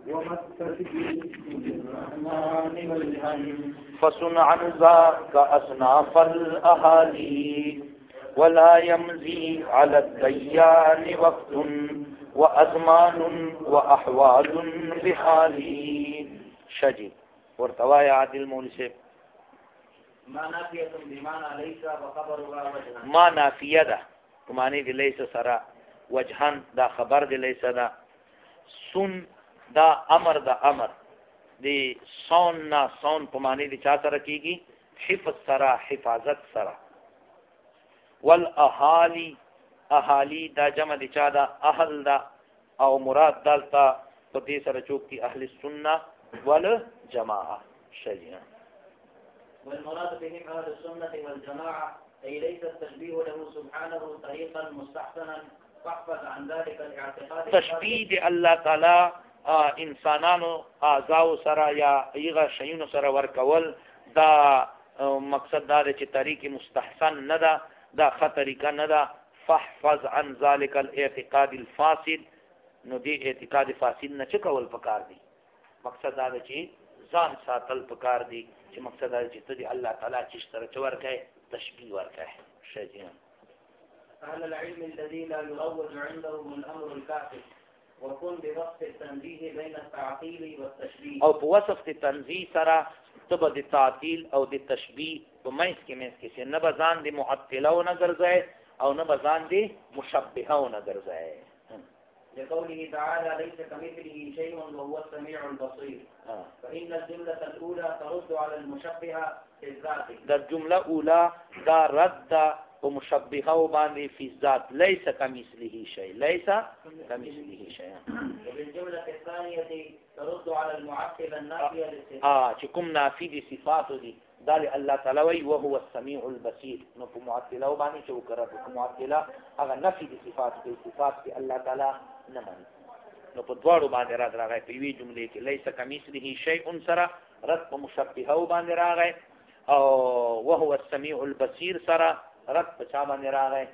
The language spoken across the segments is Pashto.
فصن عن ذاك أصناف الأهالي ولا يمضي على الديان وقت وأزمان وأحوال بحالي شجي ورتوايا عادل مولي سے ما نافية بمعنى ليس وخبرها وجها ما نافية ده معنی دی ليس سرا وجهان دا خبر دی ليس دا سن دا امر دا امر دی صون نا صون په معنی دی چا سره کیږي حفظ سرا حفاظت سرا والاهالي اهالي دا جمع دی چا دا اهل دا او مراد دالتا په دې سره چوک کی اهل السنه والجماعه شجنا والمراد بهم اهل السنه والجماعه اي ليس التشبيه له سبحانه طريقا مستحسنا فاحفظ عن ذلك الاعتقاد تشبيه الله تعالی انسانانو اعضاء سره یا ایغه شیونو سره ورکول دا مقصد دا چې طریق مستحسن نه ده دا خطریقه نه ده فاحفظ عن ذلك الاعتقاد الفاسد نو دی اعتقاد فاسد نه چکول پکار دی مقصد دا چې ځان ساتل پکار دی چې مقصد دا چې ته الله تعالی چې سره ورکه تشبيه ورکه شجنا أهل العلم الذي لا يروج عندهم الأمر الكافر وكن بوصف التنزيه بين التعطيل والتشبيه او په وصف التنزيه سره تبع د تعطيل او د تشبيه په مېس کې نه بزان دي معطله او نه ګرځي او نه بزان دي مشبهه او نه ګرځي لقوله تعالى ليس كمثله شيء وهو السميع البصير فإن الجملة الأولى ترد على المشبهة في الذات دا الجملة الأولى دا رد ومشبهه باندې في الذات ليس كمثله شيء ليس كمثله شيء وبالجملة الثانية ترد على المعطل النافية للصفات چې کوم نافي دي صفات دي دا الله تعالی وی وهو السميع البصير نو په معطله باندې چې وکړه په معطله هغه نفي دي صفات دي صفات دي الله تعالی نه مانی نو په دواړو باندې راغی په وی جملې کې ليس كمثله شيء سره رد په مشبهه باندې راغی او وهو السميع البصير سره رد په چا باندې راغی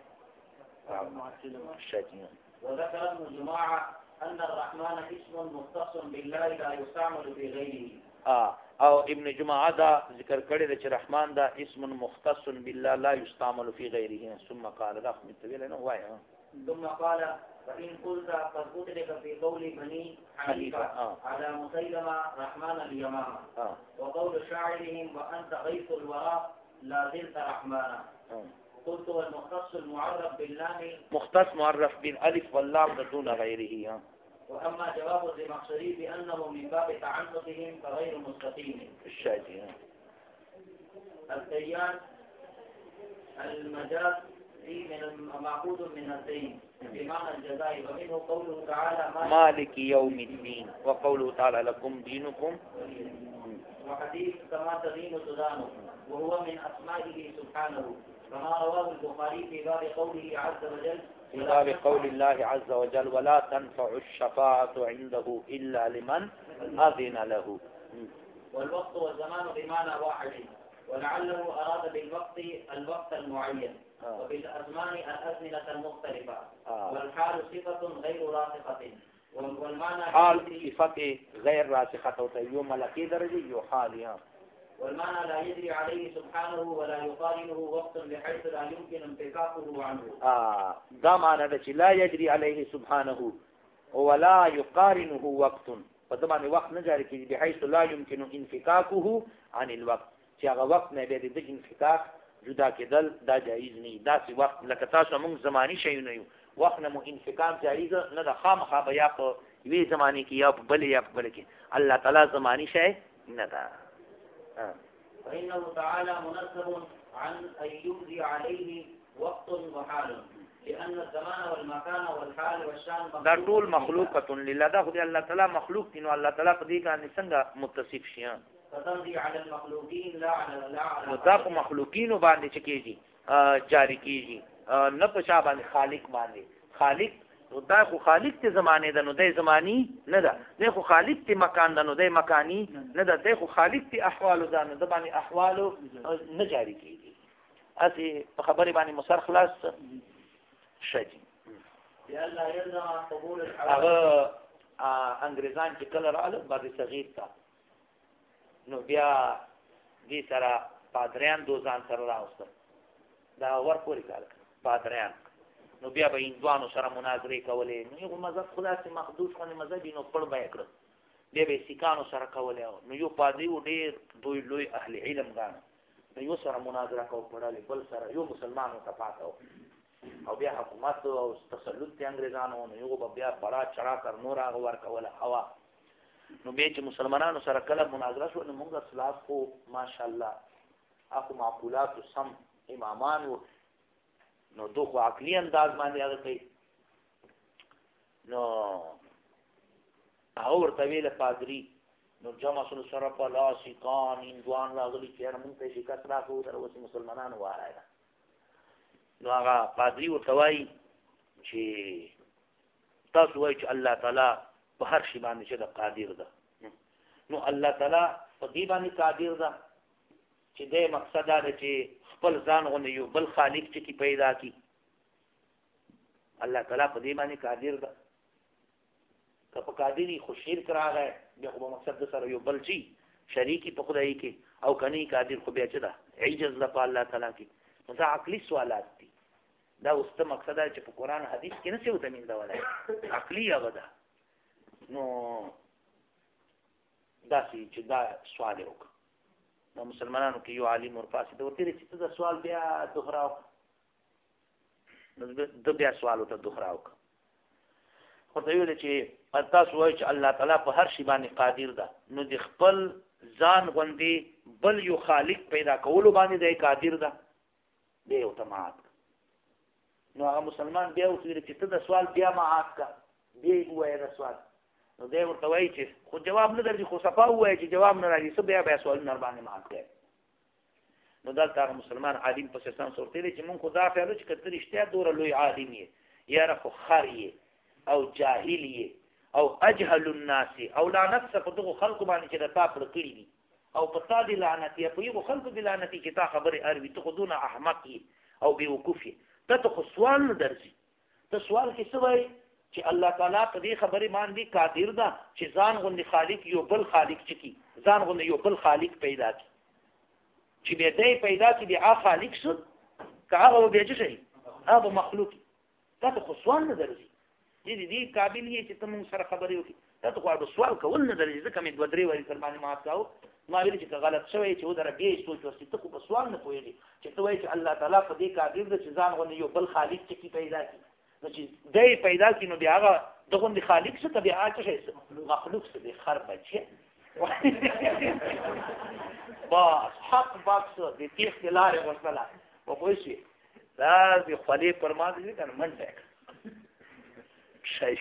شجنا وذكر ابن جماعة أن الرحمن اسم مختص بالله لا يستعمل في غيره او ابن جماعه دا ذکر کړی چې رحمان دا اسم مختص بالله لا يستعمل في غيره ثم قال دا متویل نو وای ثم قال فإن قلت قد أدرك في قول بني حنيفة على مسيلمة رحمن اليمامة وقول شاعرهم وأنت غيث الوراء لا زلت رحمانا قلت والمختص المعرف باللام مختص معرف بالالف واللام دون غيره وأما جواب الزمخشري بأنه من باب تعنتهم فغير مستقيم الشاذي الديان المجاز من مأخوذ من الدين بمعنى الجزاء ومنه قوله تعالى مالك يوم الدين وقوله تعالى لكم دينكم وحديث كما تدين تدان وهو من أسمائه سبحانه كما رواه البخاري في باب قوله عز وجل في باب قول الله عز وجل ولا تنفع الشفاعة عنده إلا لمن أذن له والوقت والزمان بمعنى واحد ولعله أراد بالوقت الوقت المعين وبالأزمان الأزمنة المختلفة والحال صفة غير راسخة والمعنى حال صفة غير راسخة ويوم ملكي درجة يحالها والمعنى لا يجري عليه سبحانه ولا يقارنه وقت بحيث لا يمكن انفكاكه عنه دا معنى لا يجري عليه سبحانه ولا يقارنه وقت فدمان وقت نجاري كي بحيث لا يمكن انفكاكه عن الوقت چې هغه وقت نه به د انفکاک جدا کېدل دا جایز نه دا سی وخت لکه تاسو موږ زمانی شي نه یو وخت نه مو انفکاک جایز نه د خامخا بیا په وی زمانی کې یا په بل یا په بل کې الله تعالی زمانی شي نه دا فإنه تعالى منزه عن أن يجري عليه وقت وحال لأن الزمان والمكان والحال والشان دا ټول مخلوقه لله دا خدای الله تعالی مخلوق دي نو الله تعالی په دې باندې څنګه متصف شي فتمضي على المخلوقين لا على مطلق مخلوقین باندې چکیږي جاری کیږي نه په شا باندې خالق باندې خالق دا خو خالق ته زمانه ده نو د زمانی نه ده د خو خالق ته مکان ده نو د مکانی نه ده د خو خالق ته احوال ده نو د باندې احوال نه جاری کیږي اسی په خبرې باندې مسر خلاص شي يلا يلزم قبول الحوادث انګریزان چې کله راغله بر صغیر ته نو بیا دې سره پادریان دوزان سره راوستل دا ور پورې کار پادریان نو بیا به هندوانو سره مناظرې کولې نو یو مذهب خدا سي محدود خو مذهب نو پړ به کړ بیا به سیکانو سره کولې نو یو پادری و ډېر دوی لوی اهل علم غان نو یو سره مناظره کو پړاله بل سره یو مسلمانو ته پاتاو او بیا حکومت او تسلط ته انګريزانو نو یو بیا بڑا چڑا کر نور هغه ور کوله هوا نو به چې مسلمانانو سره کله مناظره شو نو موږ خلاف کو ماشاءالله اخو معقولات سم امامان و نو دوه عقلی انداز باندې هغه کوي نو اور طويله پادری نو جمع سره په لاس کان هندوان راغلي چې موږ ته شکایت راکو تر اوسه مسلمانانو وایي نو هغه پادری ورته وایي چې تاسو وایي چې الله تعالی په هر شي باندې چې قادر ده نو الله تعالی په دې باندې قادر ده چې دې مقصد دا چې خپل ځان غو یو بل خالق چې پیدا کی الله تعالی په دې باندې قادر ده که په قادری خو شرک راغی بیا خو مقصد سره یو بل شي شریکی په خدای کې او کني قادر خو بیا چې ده عجز ده په الله تعالی کې نو دا عقلي سوالات دي دا اوس ته مقصد چې په قران حدیث کې نه څه وته من دا ولای عقلي هغه ده نو دا چې دا سوال وکړه نو مسلمانانو کې یو عالم ورپاسې د ورته چې دا سوال بیا دوهراو نو د بیا سوال ته دوهراو خو دا ویل چې تاسو وایئ چې الله تعالی په هر شی باندې قادر ده نو د خپل ځان غوندې بل یو خالق پیدا کولو باندې دی قادر ده دی او تمات نو هغه مسلمان بیا ویل چې ته د سوال بیا معاف کا بیا وایي دا سوال نو دی ورته وایي چې خو جواب نه درځي خو صفا وایي چې جواب نه راځي څه بیا سوال نه باندې معاف کړي نو دلته مسلمان عالم په سیستم صورت دی چې مونږ خدا فعلو چې کتر اشتیا دور لوی عالم یې یا رخ خر او جاهل او اجهل الناس او لعنت په دغه خلق باندې چې د تا پر کړی دي او په تا دي لعنت یا په یو خلق دي لعنت چې تا خبره اروي ته خودونه احمق او بیوقوف ته خو سوال نه درځي ته سوال کې څه وایي چې الله تعالی په دې خبره باندې قادر ده چې ځان غوندي خالق یو بل خالق چکی ځان غوندي یو بل خالق پیدا کی چې به دې پیدا کی دی هغه خالق شو کاغه به چې شي هغه مخلوق ته خو سوال نه درځي دې قابل یې چې تم سره خبرې وکړي ته خو سوال کول نه درځي ځکه مې دوه درې وری تر باندې معاف کاو ما ویل چې غلط شوی چې ودره به سوچ وسې ته په سوال نه پوهېږي چې ته وایې چې الله تعالی په دې قادر ده چې ځان غوندي یو بل خالق چې پیدا کړي نو چې دې پیدا کړي نو بیا هغه دغه خالق څه ته بیا هغه څه مخلوق څه دی خر بچي بس حق باکس دې تیخ لارې ورسله او خو شي دا دې خلی پر ما دې کنه منډه شي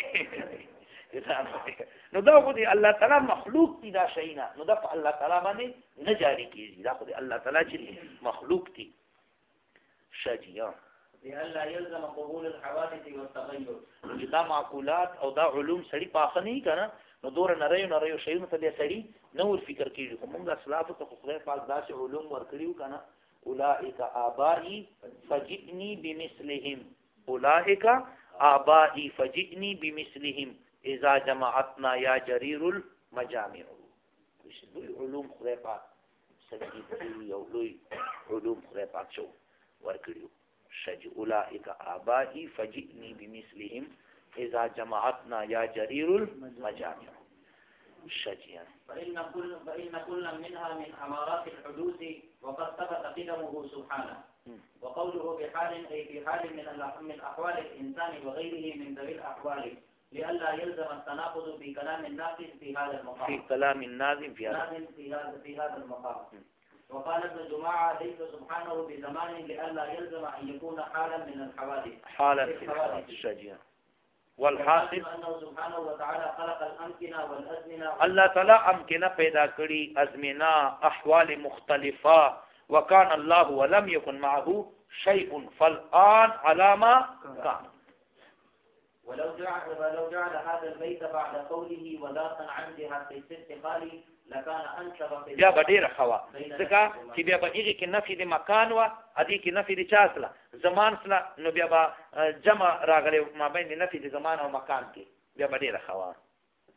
نو دا خو دی الله تعالی مخلوق دی دا شینا نو دا الله تعالی باندې نه جاری کیږي دا خو دی الله تعالی چې مخلوق دی شجیا لئلا يلزم قبول الحوادث والتغير دا معقولات او دا علوم سړي پاخه نه کنه نو دور نریو شیونه ته دی سړي نور فکر کیږي خو موږ اسلاف ته خدای پاک داسې علوم ورکړیو کنه اولئک آبائی فجئنی بمثلهم اولئک آبائی فجئنی بمثلهم اذا جماعتنا یا جریر المجامع لوی علوم خدای پاک سجدی او لوی علوم خدای پاک شو ورکړیو شج اولئک آبائی فجئنی بمثلهم اذا جماعتنا یا جریر المجامع شجيا فإن كل منها من أمارات الحدوث وقد ثبت قدمه سبحانه وقوله بحال أي في حال من أحوال الإنسان وغيره من ذوي الأحوال لئلا يلزم التناقض في كلام الناقص في هذا المقام في كلام النازم في هذا المقام وقال ابن جماعة ليس سبحانه بزمان لئلا يلزم أن يكون حالا من الحوادث حالا في الحوادث شجيا والحاصل انه سبحانه وتعالى خلق الامكنه والازمنه الله تعالی امکنه پیدا کړي ازمنه احوال مختلفه وكان الله ولم يكن معه شيء فالان على ما كان ولو جعل هذا البيت بعد قوله وذاقا عن جهه الاستقلال لكان انشب بیا بدیر خوا ځکه چې بیا به هغه کې نفي د مکان وا ادي کې نفي د چاسله زمان سره نو بیا به جمع راغلی ما بین نفي د زمان او مکان کې بیا بدیر خوا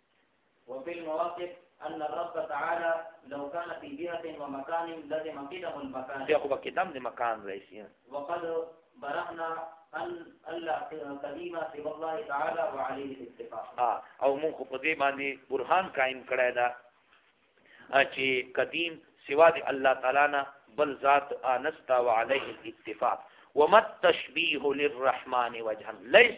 وفي المواقف أن الرب تعالى لو كان في جهة ومكان لزم قدم المكان. يا أخو قدم المكان رئيسيا. وقد برهنا أن الله قديم سوى الله تعالى وعليه الاتفاق. او مونږ په دې باندې برهان قائم کړی دا چې قدیم سوا د الله تعالی نه بل ذات انستا وعليه الاتفاق. وما التشبيه للرحمن وجها ليس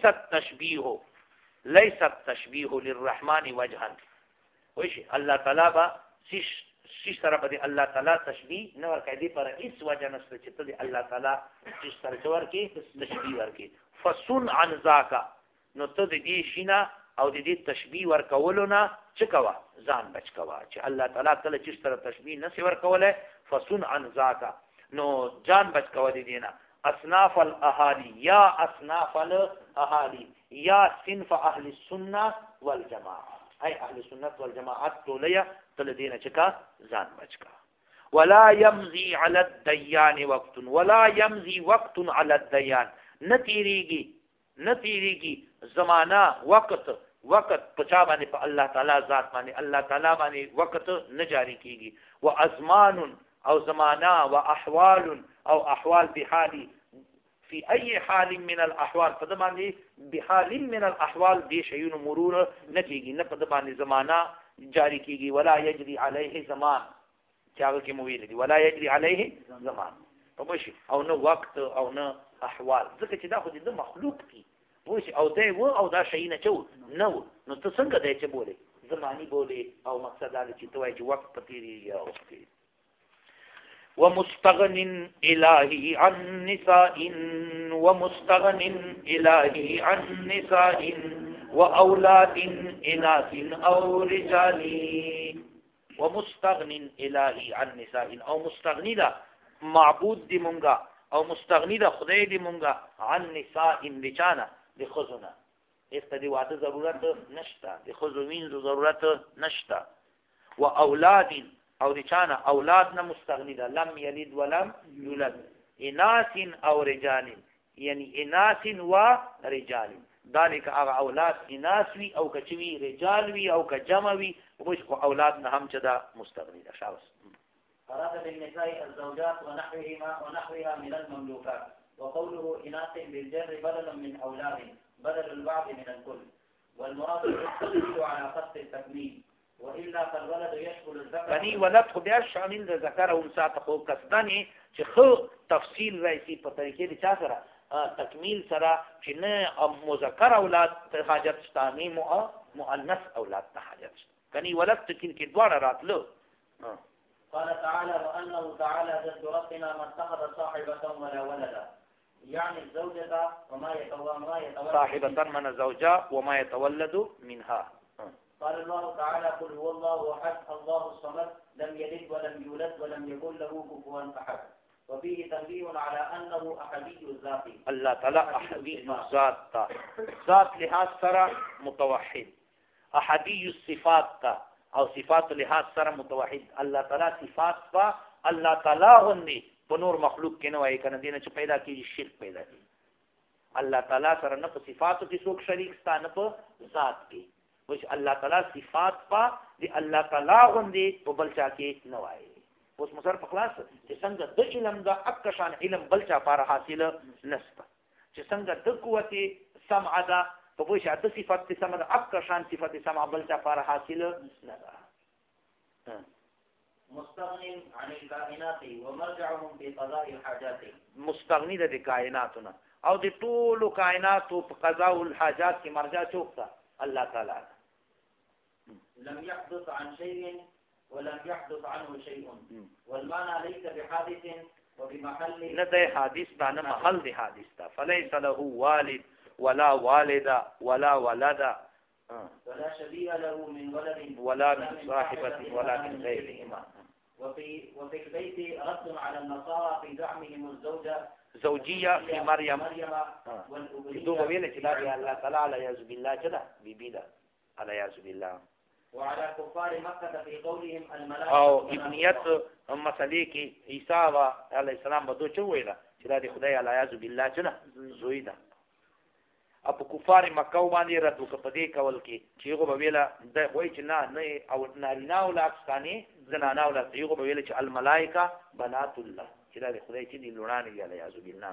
التشبيه للرحمن وجها. وش الله تعالی با شش سره په الله تعالی تشبيه نه ورکړي دي پر هیڅ وجه نشته چې ته الله تعالی شش سره ورکړي تشبيه ورکړي. فصن عن ذاك نو ته دې شینا او دې تشبيه ورکولو نه چکوا ځان بچ کوا چې الله تعالی کله شش سره تشبيه نه سی ورکوله. فصن عن ذاك نو جان بچ کوا دې نه. اصناف الاهالي یا اصناف الاهالي یا صنف اهل السنه والجماعه اي اهل السنه والجماعه توليه تلدين چکا ځان بچکا. ولا يمضي على الديان وقت ولا يمضي وقت على الديان. نتیریږي زمانہ وقت پچا باندې په الله تعالی ذات باندې الله تعالی باندې وقت نه جاری کیږي. وازمان او زمانہ واحوال او احوال بحال في اي حال من الاحوال فدمانه بحال من الاحوال دي شيء مرور نتیږي نه پدمانه زمانہ جاری کیږي. ولا يجري عليه زمان چاغه کې مویل دي ولا يجري عليه زمان پوښي او نه وخت او نه احوال ځکه چې دا خو د مخلوق دي پوښي او دی و او دا شي نه چو نو ته څنګه دی چې بوله زماني بوله او مقصد دا چې توای چې وخت پتیری یا اوسه. ومستغن إلهي عن نساء وأولاد إناث أو رجال. ومستغن إلهي عن نساء او مستغنی دا معبود دی مونگا او مستغنی دا خدای دی مونگا عن نساء لچانا دی خزونا افتدی واده ضرورت نشتا دی خزوین ضرورت نشتا. و اولاد او لچانا اولاد نا مستغنی دا لم یلد ولم یولد. اناث او رجال یعنی اناث و رجال ذالک اغا اولاد اناث وی او کچوی رجال وی او کجمع وی وش اولاد نه هم چدا مستغنی دا شاوس. أراد بالنساء الزوجات ونحوها من المملوكات. وقوله إناث بالجر بدل من أولاد بدل البعض من الكل. والمراد يستدل على قصد التكميل وإلا فالولد يشمل الذكر. يعني ولد خو بیا شامل د ذکر او انثى ته قصدنی چې خو تفصیل رئیسی په طریقې د چا سره تکمیل سره چې نه مذکر اولاد ته حاجت شته نه مؤنث اولاد ته حاجت شته. کني ولد تکین کې دواړه راتلو. قال تعالى وأنه تعالى جد ربنا ما اتخذ صاحبة ولا ولدا يعني الزوجة وما يتولد صاحبة من الزوجة وما يتولد منها. قال الله تعالى قل هو الله أحد الله الصمد لم يلد ولم يولد ولم يكن له كفوا أحد. وفيه تنبيه على أنه أحدي الذات. الله تعالى أحدي الذات ذات لحاظ سره متوحد. أحدي الصفات او صفات لحاظ سره متوحد. الله تعالی صفات په الله تعالی غوندي په نور مخلوق کې نه وایي کنه دینه چې پیدا کیږي شرک پیدا کیږي. الله تعالی سره نه په صفاتو کې څوک شریک ستانه په ذات کې وش الله تعالی صفات په دی الله تعالی غوندي په بل چا کې نه وایي. اوس مصر په خلاص چې څنګه د علم دا اکشان علم بل چا پر حاصل نسته چې څنګه د قوت سمع ده په پوه شي د صفات سمع ده اکشان صفات سمع بل چا پر حاصل نه ده. مستغني عن الكائنات ومرجعهم في قضاء الحاجات. مستغني د کائناتونه او د ټول کائناتو په قضاء الحاجات کې مرجع څوک الله تعالی. لم يحدث عن شيء ولم يحدث عنه شيء والمعنى ليس بحادث وبمحل ندى حادث بان محل دي حادث تا فليس له والد ولا والد ولا ولد ولا شبيه له من ولد ولا من صاحبة ولا من غيرهما. وفي البيت رد على النصارى في زعمهم الزوجة زوجية في مريم والأبوية ويلة لا الله تعالى على يعوذ بالله كده بيبيدا على يعوذ بالله. وعلى كفار مكة في قولهم الملائكة او ابنيت مسئله کې عیسی علیه السلام بده چویلا چې د خدای علیه بالله جنا زوی ده. په کفار مکه باندې رد وکړ په دې کول کې چې هغه به ویله د وایي چې نه او نارینه او لاکستانې زنانه او لاکستانې هغه به ویله چې الملائکه بنات الله چې دا د خدای چې دي لوڼانې دي علیاذ بالله.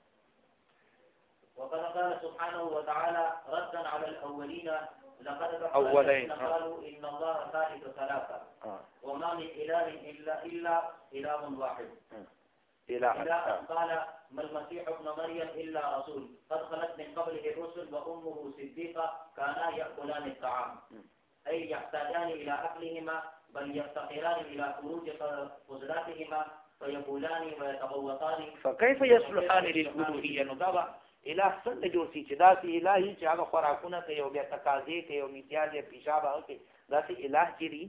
وقد قال سبحانه وتعالى ردا على الأولين لقد أولين قالوا إن الله ثالث ثلاثة وما من إله إلا إله واحد إلى أن قال ما المسيح ابن مريم إلا رسول قد خلت من قبله الرسل وأمه صديقة كانا يأكلان الطعام أي يحتاجان إلى أكلهما بل يفتقران إلى خروج قدراتهما فيقولان ويتغوطان فكيف يصلحان للألوهية نضابا اله څنګه جوړ شي چې داسې الهي چې هغه خوراکونه کوي او بیا تقاضې کوي او امتیاز یې پیشاب هغه کوي داسې اله چې دي.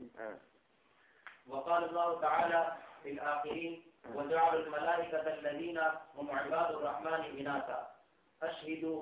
وقال الله تعالى في الآخرين وجعلوا الملائكة الذين هم عباد الرحمن إناثا أشهدوا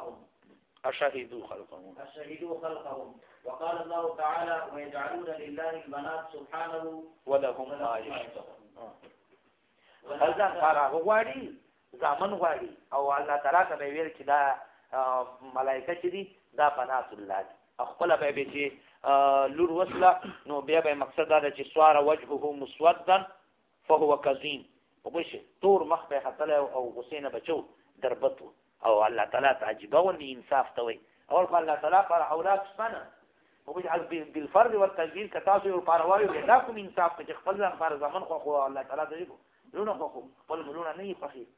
خلقهم وقال الله تعالى ويجعلون لله البنات سبحانه ولهم ما يشتهون. هذا فراغ غواړي زامن غواړي او الله تعالی ته ویل چې دا ملائکه چې دي دا بنات الله دي خپل به چې لور وصله نو بیا به مقصد دا چې سوار وجهه مسودا فهو كظيم وبشه تور مخ به حتل او حسین بچو دربتو او الله تعالی تعجبه وني انصاف توي اول قال الله تعالی پر اولاد سنه وبجعل بالفرد والتجديد كتاسو القروي لكم انصاف چې خپل ځان پر زمن خو الله تعالی دې لونه خو خپل لونه نه فخي.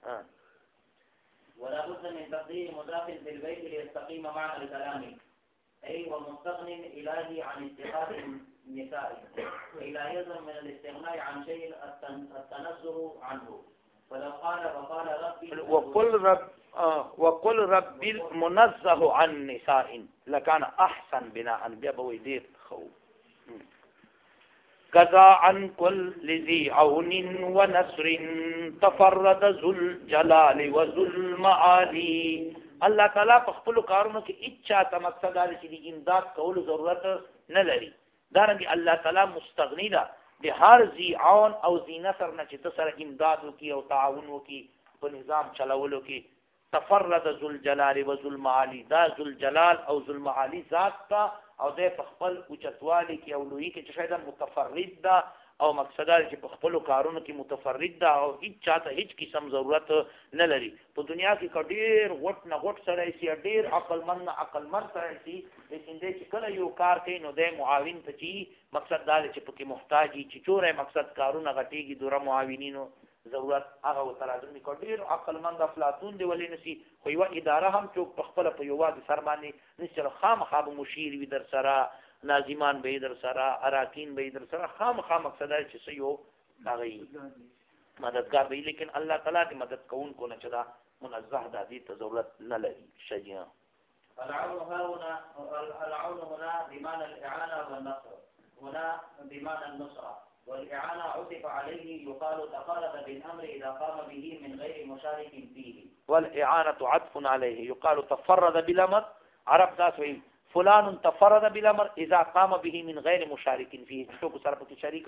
ولا بد من تقدير مضاف في البيت ليستقيم معنى الكلام أي ومستغن إلهي عن اتخاذ النساء لا يلزم من الاستغناء عن شيء التنزه عنه فلو قال وقال ربي وقل ربي المنزه عن نساء لكان أحسن بناء بيبوي دير خو كذا عن كل ذي عون ونصر تفرد ذو الجلال وذو المعالي. الله تعالی په خپل کارونو کې اچا ته مقصد دی چې امداد کول ضرورت نه لري. دا رنګه الله تعالی مستغنی ده د هر ذی عون او ذی نصر نه چې سره امداد وکي او تعاون وکي په نظام چلولو کې. تفرد ذو الجلال وذو المعالي دا ذو الجلال او ذو المعالي ذات تا او د خپل اوچتوالي کې او لوی کې چې شاید متفرد ده او مقصد دا چې په خپل کارونو کې متفرد ده او هیڅ چاته هیڅ قسم ضرورت نه لري. په دنیا کې ډېر غټ نه غټ سره شي ډېر عقلمند سره شي لیکن دې چې کله یو کار کوي نو د معاون ته چې مقصد دا چې پکې محتاجي چې چوره مقصد کارونه غټيږي دوره معاونینو ضرورت هغه وترادم کې ډېر عقلمند افلاطون دی ولې نسی خو یو اداره هم چې په خپل په یو واده سر باندې نشره خامخا مشیر وي در سره ناظمان به در سره اراکین به در سره خامخا مقصد دی چې یو هغه مددگار دی لیکن الله تعالی دې مدد کوونکو نه چدا منزه د دې ته ضرورت نه لري. شجاع العون هنا بمعنى الإعانة والنصر هنا بمعنى النصرة والإعانة عطف عليه يقال تفرد بالأمر إذا قام به من غير مشارك فيه. والإعانة عطف عليه يقال تفرد بالأمر عرب ذات فلان تفرد بالأمر إذا قام به من غير مشارك فيه شو بصرفة شريك.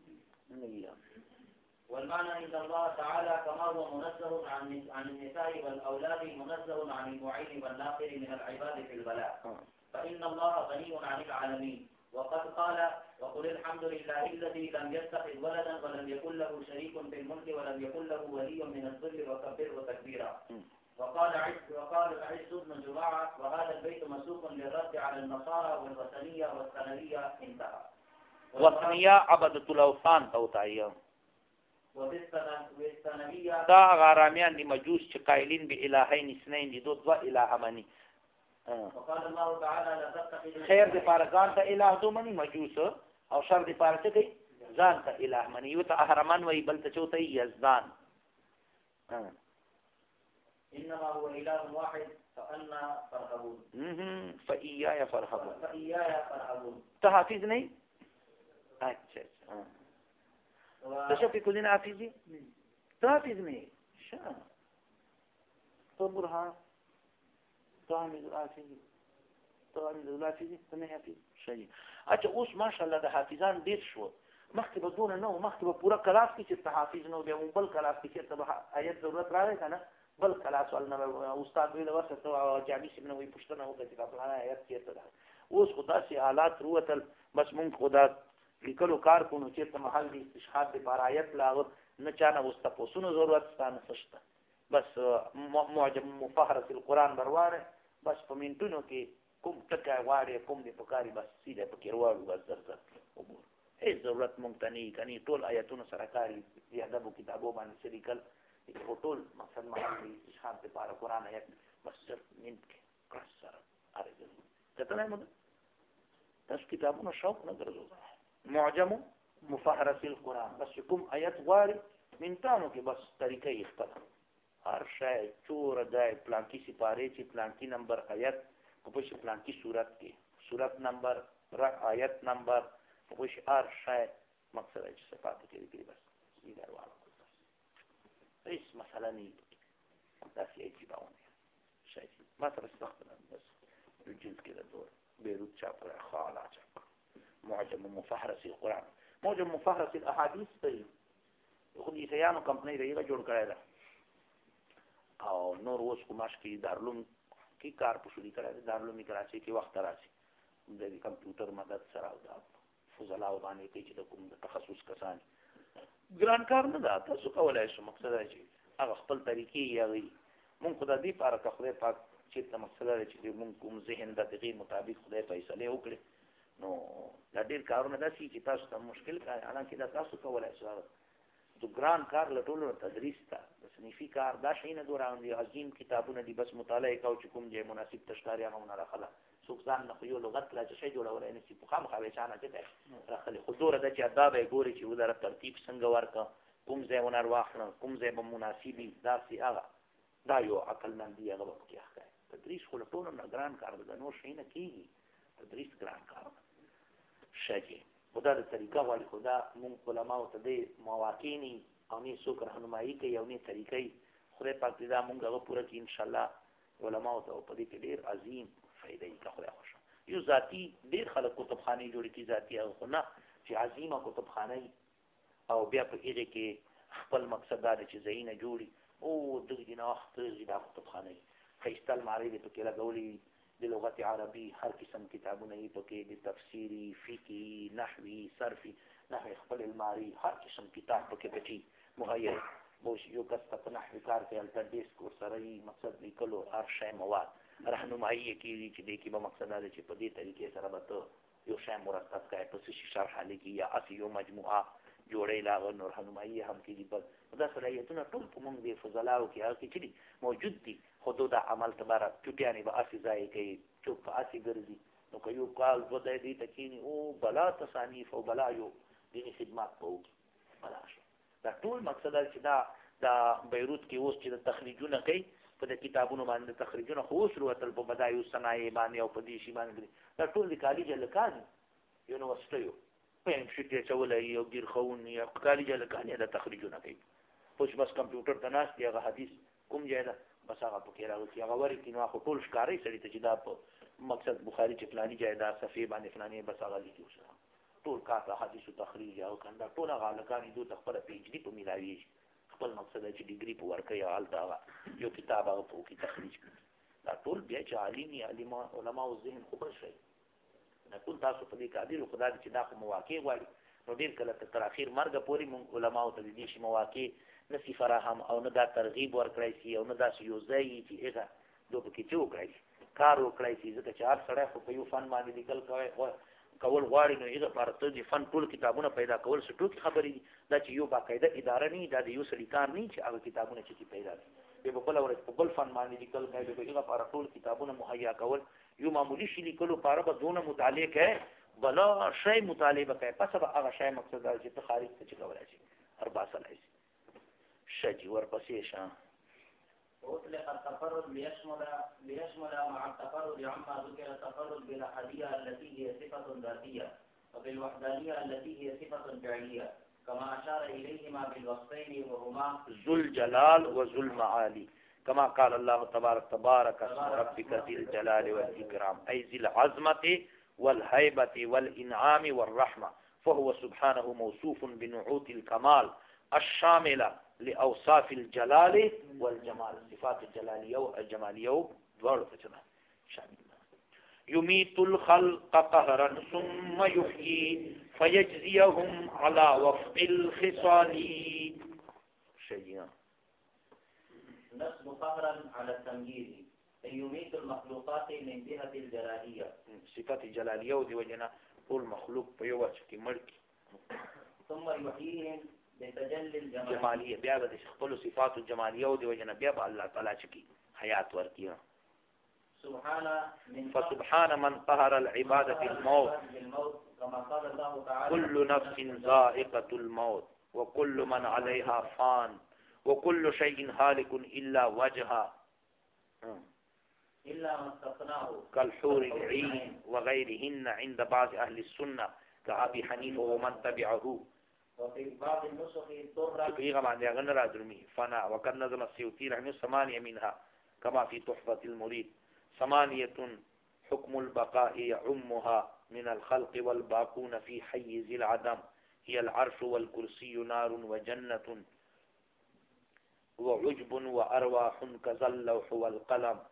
والمعنى عند الله تعالى كما هو منزه عن النساء والأولاد منزه عن المعين والناصر من العباد في البلاء فإن الله غني عن العالمين. وقد قال وقل الحمد لله الذي لم يتخذ ولدا ولم يكن له شريك في الملك ولم يكن له ولي من الذل وكبره تكبيرا. وقال عز بن جماعة وهذا البيت مسوق للرد على النصارى والوثنية والثنوية انتهى. وثنية عبدة الأوثان توتايا والثنوية دا غارامیان دي مجوس چې قائلين بإلهين اثنين دي دو إله مني. وقال الله تعالى لا تتخذوا خیر دې پاره ځان ته الہ دو مني مجوس او شر دې پاره څه کوي ځان ته الہ مني یو ته اهرمان وای بل ته چوته یزدان. انما هو اله واحد فانا فرحبون فإياي فرحبون ته حافظ نه اچھا تشوفي كلنا حافظين ته حافظ نه شان تو برهان تعمل الحافظي څنګه حافظ شي. اچھا اوس ماشاءالله د حافظان ډیر شو مخکې به دونه نو مخکې به پورا کلاس کې چې حافظ نو بیا بل کلاس کې چې ته آیت ضرورت راغی کنه بل کلا سوال نه استاد ویل ورته جامع سیمه وي پښتنه وکړي چې خپل آیات چیرته ده اوس خدا سي حالات روتل بس مونږ خدا لیکلو کار کو نو چې ته محل دي استشهاد د بارایت لاغ نه چانه واستفوسونو ضرورت ستانه سشته بس معجم مفهرس القرآن بروانه بس په منټونو کې کوم ټکا واړې کوم دې پکاري بس سیده پکې وروړو بس زر وګور هیڅ ضرورت مونږ ته نه کني ټول آیاتونو سره کاری یا ادبو کتابو باندې سریکل ټول مقصد محل دي استشهاد د بار قرآن آیات بس زر منټ کې کړ سره ارزه کته نه مونږ تاسو کتابونو شوق نه ګرځو معجم مفهرس القرآن بس کوم آیت غواړي منټانو کې بس طریقې اختلاف هر شای چور دای پلانکی سپاره چې پلانکی نمبر آیت په شي پلانکی صورت کې صورت نمبر آیت نمبر په شي هر شای مقصد چې صفات کې دي بس دې دروازه هیڅ مسله نه دا شي چې باندې شای ما سره استخدام بس الجنس كده دور بيروت شابر خالا شابر معجم مفهرس القرآن معجم مفهرس الاحاديث طيب خود عیسیانو کمپنی رہیگا جوڑ کرائے دا او نور اوس کوماش کی دارالعلوم کی کار پوشلی کرائے دارالعلوم کراچی کی وقت راځي د کمپیوټر مدد سره دا فضلاو باندې کې چې د کوم تخصص کسان ګران کار نه دا تاسو کولای شئ مقصد دی چې هغه خپل طریقې یاوي مونږ خدای دې پاره خدای پاک چې د مسله چې مونږ کوم ذهن د دغه مطابق خدای فیصله وکړي نو دا ډېر کارونه داسي چې تاسو ته مشکل کار حالانکه دا تاسو کولای شئ تو ګران کار لټولو تدریس ته د صنفي کار دا شي نه دوران دي عظیم کتابونه دي بس مطالعه کو چې کوم ځای مناسب تشکاری هغه نه راخله څوک ځان نه یو لغت لا چې شي جوړول نه سي په خام خوي چانه چې راخله حضور د چې ادب ګوري چې ودره ترتیب څنګه ورکا کوم ځای ونر واخله کوم ځای به مناسبي دا سي هغه دا یو عقل مند دی هغه کې ښه تدریس خو لټولو نه ګران کار ده نو شي نه کیږي تدریس ګران کار شي خدا د طریقه والی خدا مونږ علماء ته د مواقع ني او نه څوک راهنمایي کوي او نه طریقې خدای پاک دې دا مونږ هغه پوره کړي ان شاء الله علماء ته په دې کې ډېر عظیم فائدې کا خدای خوښ یو ذاتی ډېر خلک کتابخانه جوړ کی ذاتی هغه نه چې عظیمه کتابخانه او بیا په هغه کې خپل مقصد دا چې زینه جوړي او دغه نه وخت زیاده کتابخانه خیستل ماری دې په کې لګولي د لغت عربي هر قسم کتابونه یې پکې د تفسیری فقهي نحوي صرفي نحوي خپل الماری هر قسم کتاب پکې پټي مهیا موږ یو کس په نحوي کار کې الټرډیس کور سره یې مقصد لیکلو هر شی مواد راهنمایي کوي چې د کې به مقصد دا چې په دې طریقې سره به یو شی مرتب کړي په شي شرح لیکي یا اسی یو مجموعه جوړې لا نور راهنمایي هم کوي بس دا صلاحیتونه ټول په موږ د فضلاو کې هغه چې موجود دي حدود عمل تبارا چټیانی به اسی ځای کې چوک په اسی ګرځي نو که یو کال دوه دې تکینی او بلا تصانیف او بلا یو دینی خدمات کوي بلا شو دا ټول مقصد چې دا بیروت کې اوس چې د تخریجونه کوي په د کتابونو باندې تخریجونه خو اوس وروتل په بدایو صنایع باندې او په دې شی باندې دا ټول د کالج لکان یونیورسيټي په شته چولې یو ګیر خون یا کالج لکان دا تخریجونه کوي پوش بس کمپیوټر ته ناس دی هغه حدیث کوم ځای ده بس هغه پکې راوځي هغه ورې کې نو خو ټول ښکاری سړی ته چې دا په مقصد بخاری چې فلاني ځای دا صفحه باندې فلاني بس هغه لیکي وسره ټول کاته حدیث تخریج او کنده ټول هغه لکان دوی خپل پی ایچ ډی په ملاوي خپل مقصد چې ډیګري په ورکه یا حالت هغه یو کتاب هغه په کې تخریج دا ټول بیا چې عالمي علماء او ذهن خبر شي نه ټول تاسو په دې قادر خدای چې دا خو مواقع غواړي نو ډیر کله تر اخر مرګ پورې مونږ علماء ته دې شي مواقع نسی فراهم او نه دا ترغیب ورکړی شي او نه دا یو ځای چې هغه دوی پکې چې وکړي کار وکړی شي ځکه چې هر سړی خو په یو فن باندې لیکل کول غواړي نو هغه پر ته د فن ټول کتابونه پیدا کول څه ټوکی خبرې دي دا چې یو باقاعده اداره نه دا د یو سړي کار نه چې هغه کتابونه چې پیدا دي په بل ورځ په بل فن باندې لیکل کوي به هغه پر ټول کتابونه مهیا کول یو معمولی شي لیکلو پر به دونه مطالعه کوي بلا شی مطالعه کوي پس به هغه شی مقصد دا چې ته خارج څه کولای شي هر باسل شي شجي ورپسې وأطلق التفرد ليشمل مع التفرد عما ذكر التفرد بالأحدية التي هي صفة ذاتية وبالوحدانية التي هي صفة فعلية كما أشار إليهما بالوصفين وهما ذو الجلال وذو المعالي كما قال الله تبارك اسم ربك ذي الجلال والإكرام أي ذي العظمة والهيبة والإنعام والرحمة فهو سبحانه موصوف بنعوت الكمال الشامله لاوصاف الجلال والجمال صفات الجلاليه والجماليه دور څه شامل يميت الخلق قهرا ثم يحيي فيجزيهم على وفق الخصال شيئا نصب قهرا على التمييز يميت المخلوقات من جهة الجلالية صفات الجلالية ودي وجنا كل مخلوق بيوات كي ملك ثم يحييهم بتجلي الجمالية بيابد يخبلوا صفات الجمالية ودي وجنا بيابد الله تعالى شكي حياة وركيها فسبحان من قهر العبادة في الموت كما قال الله تعالى كل نفس ذائقة الموت وكل من عليها فان وكل شيء هالك إلا وجهه إلا ما استثناه كالحور العين وغيرهن عند بعض أهل السنة كأبي حنيفة ومن تبعه وفي بعض النسخ طرا تقريبا عن يغنر أدرمي فنا وقد نظم السيوطي رحمه 8 منها كما في تحفة المريد 8 حكم البقاء يعمها من الخلق والباقون في حيز العدم هي العرش والكرسي نار وجنة وعجب وأرواح كذا اللوح والقلم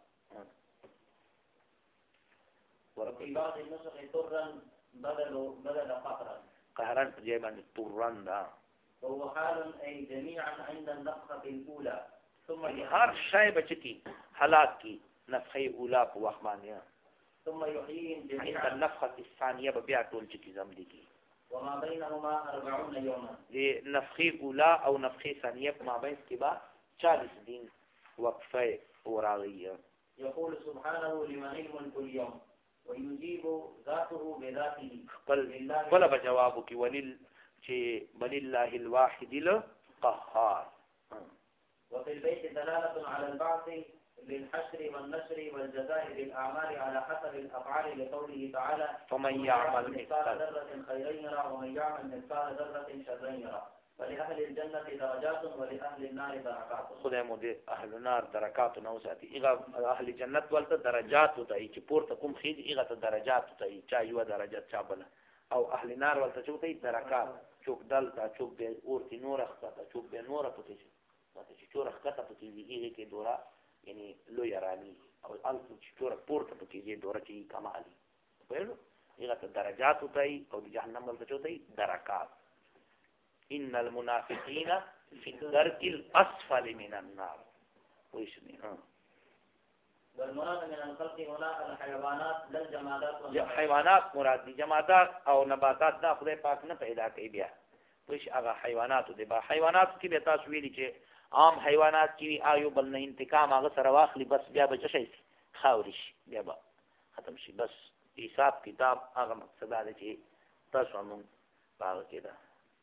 وفي بعض النسخ طرا بدل قهرا جيبا طرا وهو حال أي جميعا عند النفخة الأولى ثم هر شيء بچکی حالات کی نفخه اولا په وخت باندې ثم يحييهم عند جميعا النفخه الثانيه بیا ټول چکی زم دي کی وما بينهما 40 يوما دي نفخه اولا او نفخه ثانيه ما بین کې با 40 دن وقفه اوراغيه يقول سبحانه لمن الملك اليوم ويجيب ذاته بذاته قل بجوابك بل الله الواحد القهار وفي البيت دلالة على البعث للحشر والنشر والجزاء بالأعمال على حسب الأفعال لقوله تعالى فمن يعمل مثقال ذرة خيرا يرى ومن يعمل مثقال ذرة شرا يرى فلأهل الجنة درجات ولأهل النار دركات خدای مو دې اهل النار درکات نو ساتي ایغه اهل جنت ولته درجات وتای چې پورته کوم خېږي ایغه ته درجات وتای چا یو درجه چا بل او اهل نار ولته چوتای درکات چوک دل تا چوک به اورتی نور اخته چوک به نور پته چې چور اخته پته ایغه کې دورا یعنی لو يرانی او الف چې چور پورته پته دې دورا کې کمالي وایو ایغه ته درجات وتای او د جهنم ولته چوتای درکات ان المنافقين في الدرك الاسفل من النار ويشني والمراد من الخلق هنا الحيوانات لا الجمادات حيوانات مراد دي جمادات او نباتات دا خدای پاک نه پیدا کوي بیا وش هغه حیوانات دي با حیوانات کې به تاسو ویلي چې عام حیوانات کې آیو بل نه انتقام هغه سره واخلي بس بیا به شي خاورش بیا به ختم شي بس حساب کتاب هغه مقصد دی چې تاسو موږ باغ کې دا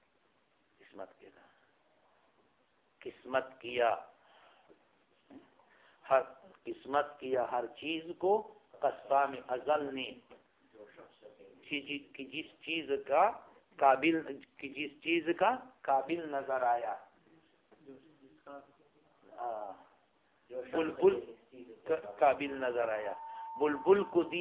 قسمت کیا ہر چیز کو قسام ازل نے کہ جس چیز کا قابل نظر آیا بلبل قابل نظر آیا بلبل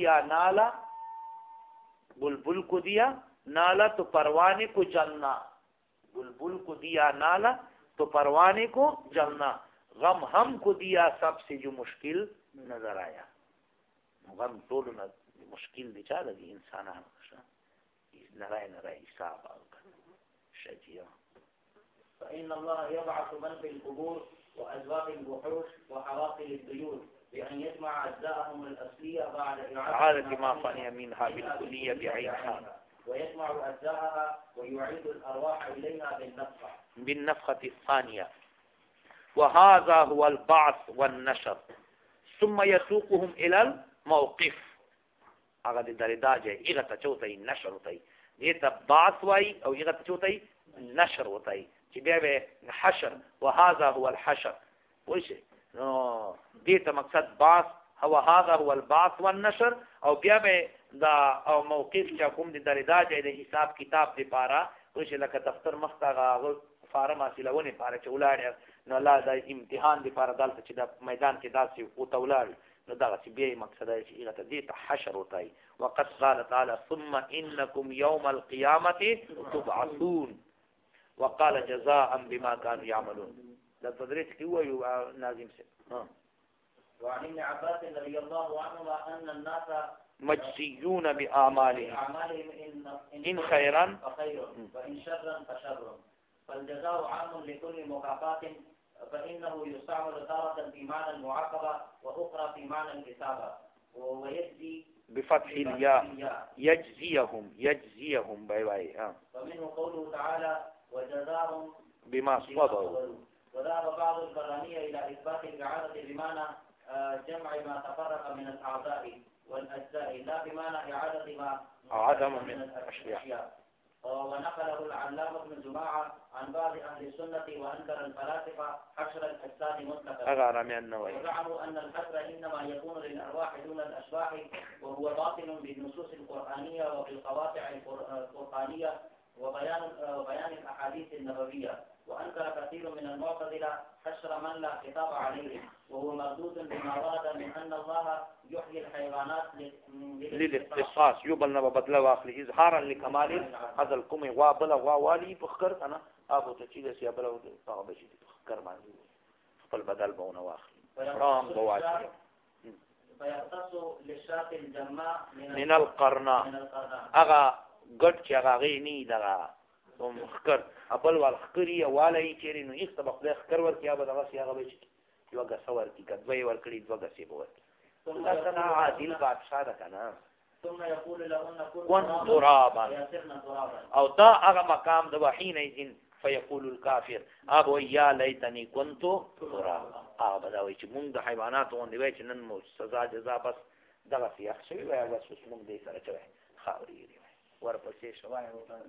کو دیا نالا تو پروانے کو جلنا بلبل کو دیا نالا تو پروانے کو جلنا غم ہم کو دیا سب سے جو مشکل نظر آیا غم ټول مشکل دي چا د انسانانو نرای حساب شجيا فإن الله يبعث من في القبور وأزواج الوحوش وحواصل الطيور بأن يجمع أجزاءهم الأصلية بعد إعادة ما فني منها بالكلية بعينها ويجمع أجزاءها ويعيد الأرواح إليها بالنفخة الثانية وهذا هو البعث والنشر ثم يسوقهم إلى الموقف هذا الدرجة إذا تشوتي النشر وتي إذا بعث واي أو إذا تشوتي النشر وتي تبيه حشر وهذا هو الحشر وإيش ديت مقصد بعث هو هذا هو البعث والنشر او بیا دا او موقف چې کوم د درجه د حساب کتاب دی پاره وش لکه دفتر مختغه فارم حاصلونه پاره چې ولاړ نو لا د امتحان دی پاره دلته چې د میدان کې داسې او تولار نو دا چې بیا مقصد دی چې هغه دې ته حشر وتای وقد قال تعالی ثم انکم یوم القیامه تبعثون وقال جزاء بما كانوا يعملون. دا تدریس کې وایو ناظم سے. وعن ابن عباس رضي الله عنهما أن الناس مجزيون بأعمالهم إن خيرا فخير وإن شرا فشر، فالجزاء عام لكل مكافأة، فإنه يستعمل تارة في معنى المعاقبة وأخرى في معنى الإثابة، ويجزي بفتح الياء يجزيهم باي. ومنه قوله تعالى وجزاهم بما صبروا. وذهب بعض البرانية إلى إثبات الإعادة بمعنى جمع ما تفرق من الأعضاء والأجزاء، لا بمعنى إعادة ما عدم من الأشياء. ونقله العلامة ابن جماعة عن بعض أهل السنة وأنكر الفلاسفة حشر الأجساد مطلقا، وزعموا أن الحشر إنما يكون للأرواح دون الأشباح، وهو باطل بالنصوص القرآنية وبالقواطع القرآنية وبيان الأحاديث النبوية. وأنكر كثير من المعتزلة حشر من لا خطاب عليه، وهو مردود بما ورد من أن الله يحيي الحيوانات للاختصاص يبلنا بدلا واخلي اظهارا لكمال هذا القوم وابلا والي فخر انا ابو تشيل سي بلا بشي فخر ما خپل بدل بونه واخلي رام بواجي فيختص للشاة الجماء من القرناء اغا ګټ چې هغه غي نه دغه مخکر خپل والخکری والي چیرې نو هیڅ طبق د خکر ورکیا به دغه سی هغه به یو غسور کی کډوي ورکړي دوه غسی به ورکړي دا عادل بادشاہ ده کنه. ثم يقول لهن كن ترابا او دا هغه مقام د وحین ایذن فيقول الكافر ابو يا ليتني كنت ترابا. هغه دا وایي چې موږ د حیواناتو غوندې وایي چې نن مو سزا جزا بس دغه سیاق شوی وای بس موږ دې سره چوي خاوري ورپسې شوای